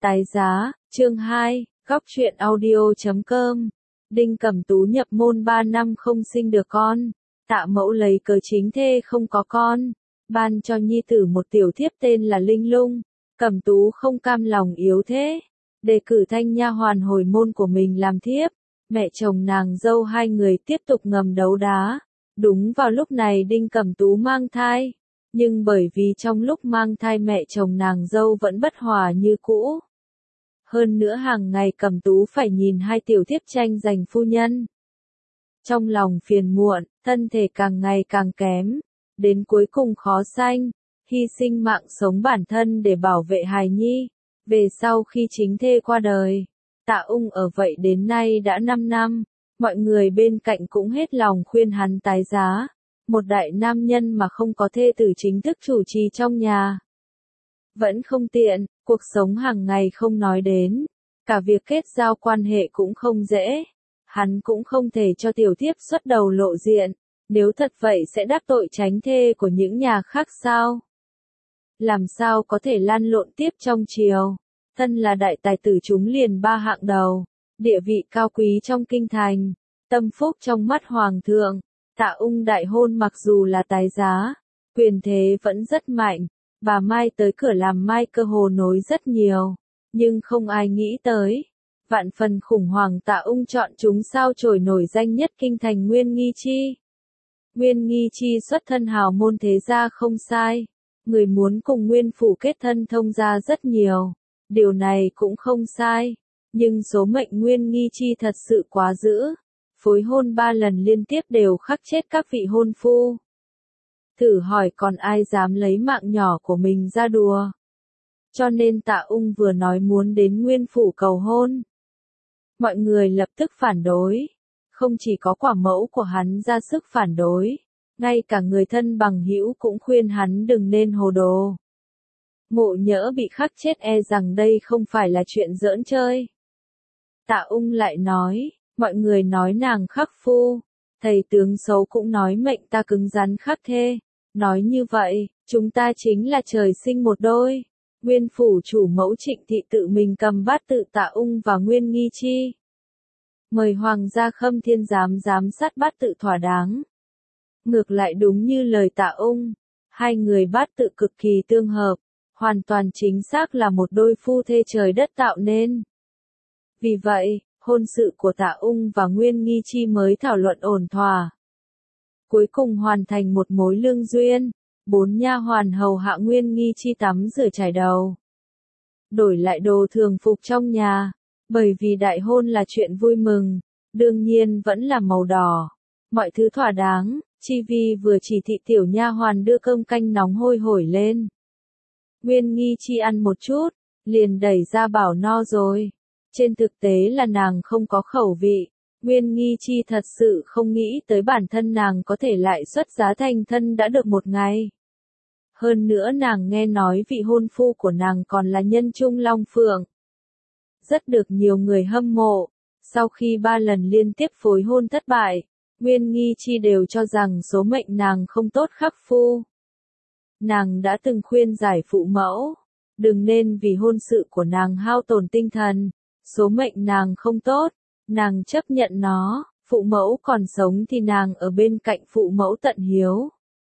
Tái giá, chương 2, góc truyện audio.com. Đinh Cẩm Tú nhập môn 3 năm không sinh được con. Tạ Mẫu lấy cớ chính thê không có con, ban cho nhi tử một tiểu thiếp tên là Linh Lung. Cẩm Tú không cam lòng yếu thế, đề cử thanh nha hoàn hồi môn của mình làm thiếp. Mẹ chồng nàng dâu hai người tiếp tục ngầm đấu đá. Đúng vào lúc này Đinh Cẩm Tú mang thai, nhưng bởi vì trong lúc mang thai mẹ chồng nàng dâu vẫn bất hòa như cũ. Hơn nữa hàng ngày Cẩm Tú phải nhìn hai tiểu thiếp tranh giành phu nhân. Trong lòng phiền muộn, thân thể càng ngày càng kém, đến cuối cùng khó sanh, hy sinh mạng sống bản thân để bảo vệ hài nhi. Về sau khi chính thê qua đời, Tạ Ung ở vậy đến nay đã 5 năm, mọi người bên cạnh cũng hết lòng khuyên hắn tái giá. Một đại nam nhân mà không có thê tử chính thức chủ trì trong nhà vẫn không tiện, cuộc sống hàng ngày không nói đến, cả việc kết giao quan hệ cũng không dễ. Hắn cũng không thể cho tiểu thiếp xuất đầu lộ diện, nếu thật vậy sẽ đắc tội tránh thê của những nhà khác sao? Làm sao có thể lan lộn tiếp trong triều? Thân là đại tài tử chúng liền 3 hạng đầu, địa vị cao quý trong kinh thành, tâm phúc trong mắt hoàng thượng. Tạ Ung đại hôn mặc dù là tái giá, quyền thế vẫn rất mạnh, bà Mai tới cửa làm Mai Cơ Hồ nối rất nhiều, nhưng không ai nghĩ tới. Vạn phần khủng hoảng Tạ Ung chọn chúng sao chổi nổi danh nhất kinh thành Nguyên Nghi Chi. Nguyên Nghi Chi xuất thân hào môn thế gia không sai, người muốn cùng Nguyên phủ kết thân thông gia rất nhiều, điều này cũng không sai, nhưng số mệnh Nguyên Nghi Chi thật sự quá dữ. Phối hôn 3 lần liên tiếp đều khắc chết các vị hôn phu. Thử hỏi còn ai dám lấy mạng nhỏ của mình ra đùa. Cho nên Tạ Ung vừa nói muốn đến Nguyên phủ cầu hôn, mọi người lập tức phản đối. Không chỉ có quả mẫu của hắn ra sức phản đối, ngay cả người thân bằng hữu cũng khuyên hắn đừng nên hồ đồ. Mộ Nhỡ bị khắc chết e rằng đây không phải là chuyện giỡn chơi. Tạ Ung lại nói, mọi người nói nàng khắc phu, thầy tướng xấu cũng nói mệnh ta cứng rắn khắc thê. Nói như vậy, chúng ta chính là trời sinh một đôi. Nguyên phủ chủ mẫu Trịnh Thị tự mình cầm bát tự Tạ Ung và Nguyên Nghi Chi, mời hoàng gia Khâm Thiên giám sát bát tự thỏa đáng. Ngược lại đúng như lời Tạ Ung, hai người bát tự cực kỳ tương hợp, hoàn toàn chính xác là một đôi phu thê trời đất tạo nên. Vì vậy, hôn sự của Tạ Ung và Nguyên Nghi Chi mới thảo luận ổn thỏa. Cuối cùng hoàn thành một mối lương duyên, 4 nha hoàn hầu hạ Nguyên Nghi Chi tắm rửa chải đầu, đổi lại đồ thường phục trong nhà, bởi vì đại hôn là chuyện vui mừng, đương nhiên vẫn là màu đỏ. Mọi thứ thỏa đáng, Chi Vi vừa chỉ thị tiểu nha hoàn đưa cơm canh nóng hôi hổi lên. Nguyên Nghi Chi ăn một chút, liền đẩy ra bảo no rồi. Trên thực tế là nàng không có khẩu vị. Nguyên Nghi Chi thật sự không nghĩ tới bản thân nàng có thể lại xuất giá thành thân đã được một ngày. Hơn nữa nàng nghe nói vị hôn phu của nàng còn là nhân trung long phượng, rất được nhiều người hâm mộ. Sau khi 3 lần liên tiếp phối hôn thất bại, Nguyên Nghi Chi đều cho rằng số mệnh nàng không tốt khắc phu. Nàng đã từng khuyên giải phụ mẫu, đừng nên vì hôn sự của nàng hao tổn tinh thần. Số mệnh nàng không tốt, nàng chấp nhận nó, phụ mẫu còn sống thì nàng ở bên cạnh phụ mẫu tận hiếu.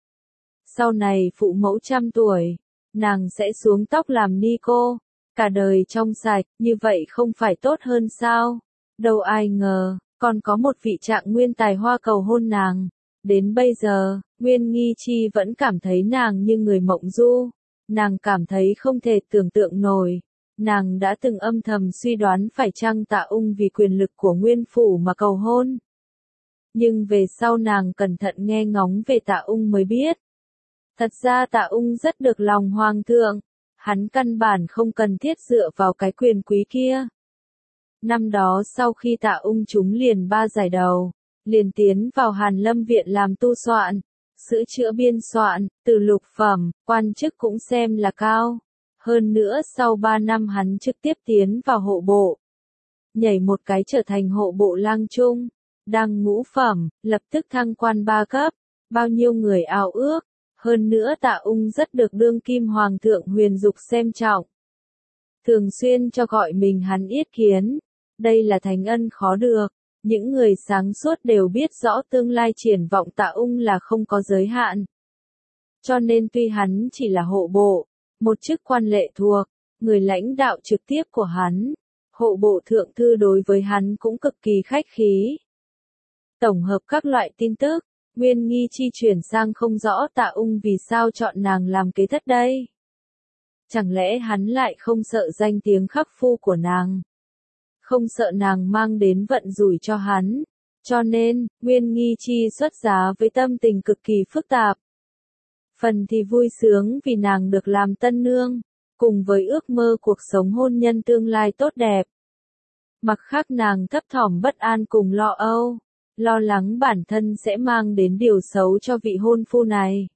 Sau này phụ mẫu 100 tuổi, nàng sẽ xuống tóc làm ni cô, cả đời trong sạch, như vậy không phải tốt hơn sao? Đâu ai ngờ, còn có một vị trạng nguyên tài hoa cầu hôn nàng. Đến bây giờ, Nguyên Nghi Chi vẫn cảm thấy nàng như người mộng du. Nàng cảm thấy không thể tưởng tượng nổi. Nàng đã từng âm thầm suy đoán phải chăng Tạ Ung vì quyền lực của Nguyên phủ mà cầu hôn. Nhưng về sau nàng cẩn thận nghe ngóng về Tạ Ung mới biết. Thật ra Tạ Ung rất được lòng hoàng thượng, hắn căn bản không cần thiết dựa vào cái quyền quý kia. Năm đó sau khi Tạ Ung trúng liền 3 giải đầu, liền tiến vào Hàn Lâm viện làm tu soạn, sữa chữa biên soạn, từ lục phẩm, quan chức cũng xem là cao. Hơn nữa sau 3 năm hắn trực tiếp tiến vào hộ bộ, nhảy một cái trở thành hộ bộ lang trung, đang ngũ phẩm, lập tức thăng quan 3 cấp, bao nhiêu người ao ước. Hơn nữa Tạ Ung rất được đương kim hoàng thượng Huyền Dục xem trọng. thường xuyên cho gọi mình hắn Yết Kiến. Đây là thánh ân khó được. Những người sáng suốt đều biết rõ tương lai triển vọng Tạ Ung là không có giới hạn. Cho nên tuy hắn chỉ là hộ bộ, một chức quan lệ thuộc, người lãnh đạo trực tiếp của hắn, hộ bộ thượng thư đối với hắn cũng cực kỳ khách khí. Tổng hợp các loại tin tức, Nguyên Nghi Chi chuyển sang không rõ Tạ Ung vì sao chọn nàng làm kế thất đây. Chẳng lẽ hắn lại không sợ danh tiếng khắc phu của nàng? Không sợ nàng mang đến vận rủi cho hắn. Cho nên, Nguyên Nghi Chi xuất giá với tâm tình cực kỳ phức tạp. Phần thì vui sướng vì nàng được làm tân nương, cùng với ước mơ cuộc sống hôn nhân tương lai tốt đẹp. Mặt khác nàng thấp thỏm bất an cùng lo âu, lo lắng bản thân sẽ mang đến điều xấu cho vị hôn phu này.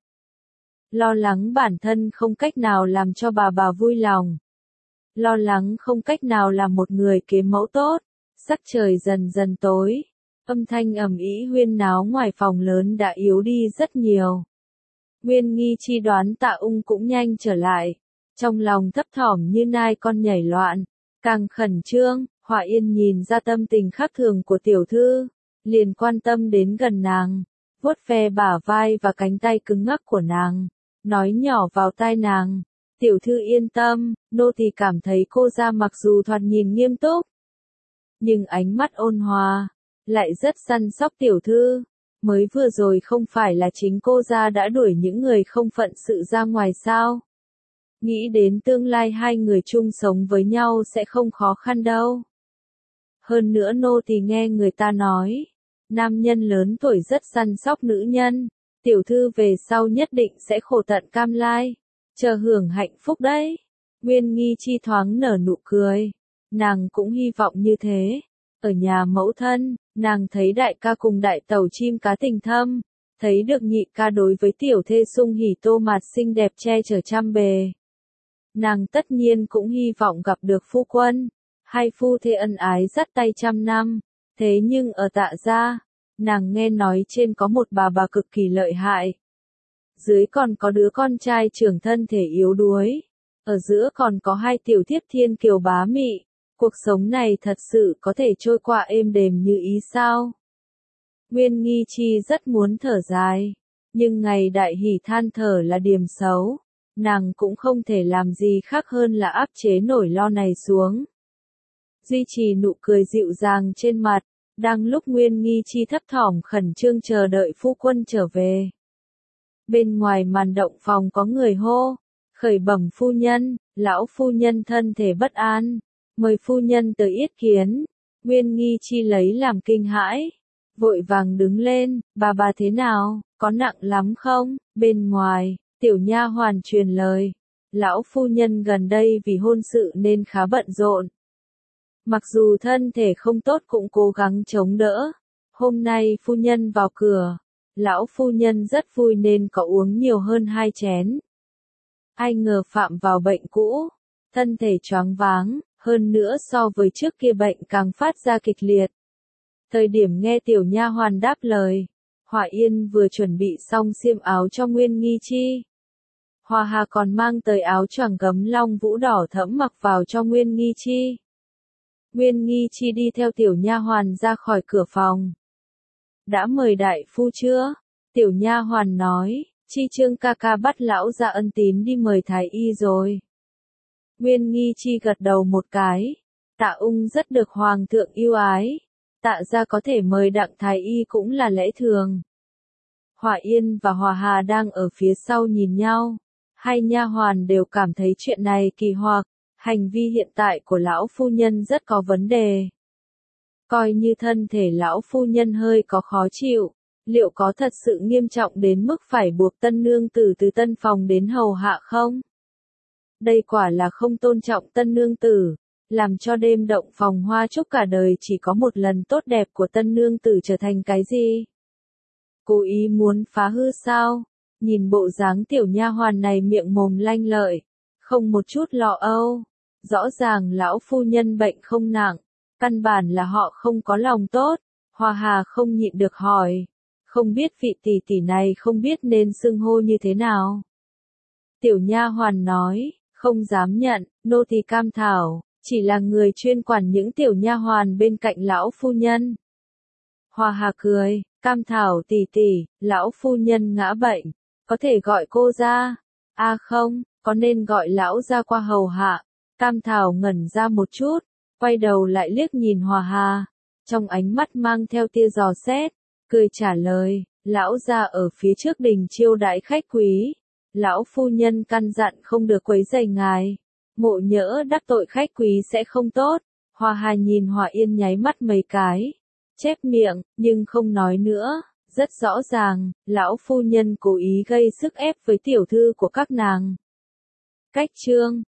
Lo lắng bản thân không cách nào làm cho bà vui lòng. Lo lắng không cách nào làm một người kế mẫu tốt. Sắc trời dần dần tối, âm thanh ầm ĩ huyên náo ngoài phòng lớn đã yếu đi rất nhiều. Nguyên Nghi Chi đoán Tạ Ung cũng nhanh trở lại, trong lòng thấp thỏm như nai con nhảy loạn, càng khẩn trương. Họa Yên nhìn ra tâm tình khác thường của tiểu thư, liền quan tâm đến gần nàng, vuốt ve bả vai và cánh tay cứng ngắc của nàng, nói nhỏ vào tai nàng, tiểu thư yên tâm, nô tỳ cảm thấy cô ra mặc dù thoạt nhìn nghiêm túc, nhưng ánh mắt ôn hòa, lại rất săn sóc tiểu thư. Mới vừa rồi không phải là chính cô ra đã đuổi những người không phận sự ra ngoài sao? Nghĩ đến tương lai hai người chung sống với nhau sẽ không khó khăn đâu. Hơn nữa nô tỳ nghe người ta nói, nam nhân lớn tuổi rất săn sóc nữ nhân, tiểu thư về sau nhất định sẽ khổ tận cam lai, chờ hưởng hạnh phúc đấy. Nguyên Nghi Chi thoáng nở nụ cười, nàng cũng hy vọng như thế. Ở nhà mẫu thân, nàng thấy đại ca cùng đại tẩu chim cá tình thâm, thấy được nhị ca đối với tiểu thê sung hỉ tô mạt xinh đẹp che chở trăm bề. Nàng tất nhiên cũng hy vọng gặp được phu quân, hai phu thê ân ái dắt tay trăm năm, thế nhưng ở Tạ gia, nàng nghe nói trên có một bà cực kỳ lợi hại. Dưới còn có đứa con trai trưởng thân thể yếu đuối, ở giữa còn có hai tiểu thiếp thiên kiều bá mị. Cuộc sống này thật sự có thể trôi qua êm đềm như ý sao? Nguyên Nghi Chi rất muốn thở dài, nhưng ngày đại hỷ than thở là điểm xấu, nàng cũng không thể làm gì khác hơn là áp chế nỗi lo này xuống. Duy trì nụ cười dịu dàng trên mặt, đang lúc Nguyên Nghi Chi thấp thỏm khẩn trương chờ đợi phu quân trở về. Bên ngoài màn động phòng có người hô, khởi bẩm phu nhân, lão phu nhân thân thể bất an. Mời phu nhân tới yết kiến. Nguyên Nghi Chi lấy làm kinh hãi, vội vàng đứng lên, bà thế nào, có nặng lắm không? Bên ngoài, tiểu nha hoàn truyền lời, lão phu nhân gần đây vì hôn sự nên khá bận rộn. Mặc dù thân thể không tốt cũng cố gắng chống đỡ. Hôm nay phu nhân vào cửa, lão phu nhân rất vui nên có uống nhiều hơn 2 chén. Ai ngờ phạm vào bệnh cũ, thân thể choáng váng. Hơn nữa so với trước kia bệnh càng phát ra kịch liệt. Thời điểm nghe tiểu nha hoàn đáp lời, Họa Yên vừa chuẩn bị xong xiêm áo cho Nguyên Nghi Chi. Hòa Hà còn mang tới áo choàng gấm long vũ đỏ thẫm mặc vào cho Nguyên Nghi Chi. Nguyên Nghi Chi đi theo tiểu nha hoàn ra khỏi cửa phòng. Đã mời đại phu chưa? Tiểu nha hoàn nói, Chi Trương ca ca bắt lão ra ân tín đi mời thái y rồi. Nguyên Nghi Chi gật đầu một cái, Tạ Ung rất được hoàng thượng yêu ái, Tạ gia có thể mời đặng thái y cũng là lẽ thường. Họa Yên và Hòa Hà đang ở phía sau nhìn nhau, hai nha hoàn đều cảm thấy chuyện này kỳ hoặc, hành vi hiện tại của lão phu nhân rất có vấn đề. Coi như thân thể lão phu nhân hơi có khó chịu, liệu có thật sự nghiêm trọng đến mức phải buộc tân nương tử từ tân phòng đến hầu hạ không? Đây quả là không tôn trọng tân nương tử, làm cho đêm động phòng hoa chúc cả đời chỉ có một lần tốt đẹp của tân nương tử trở thành cái gì? Cố ý muốn phá hư sao? Nhìn bộ dáng tiểu nha hoàn này miệng mồm lanh lợi, không một chút lo âu. Rõ ràng lão phu nhân bệnh không nặng, căn bản là họ không có lòng tốt. Hòa Hà không nhịn được hỏi, không biết vị tỷ tỷ này không biết nên xưng hô như thế nào. Tiểu nha hoàn nói, không dám nhận, nô tỳ Cam Thảo, chỉ là người chuyên quản những tiểu nha hoàn bên cạnh lão phu nhân. Hòa Hà cười, Cam Thảo tỷ tỷ, lão phu nhân ngã bệnh, có thể gọi cô ra. À không, có nên gọi lão ra qua hầu hạ. Cam Thảo ngẩn ra một chút, quay đầu lại liếc nhìn Hòa Hà, trong ánh mắt mang theo tia dò xét, cười trả lời, lão ra ở phía trước đình chiêu đãi khách quý. Lão phu nhân căn dặn không được quấy rầy ngài, ngộ nhỡ đắc tội khách quý sẽ không tốt. Hòa Hà nhìn Hòa Yên nháy mắt mấy cái, chép miệng, nhưng không nói nữa. Rất rõ ràng, lão phu nhân cố ý gây sức ép với tiểu thư của các nàng. Cách chương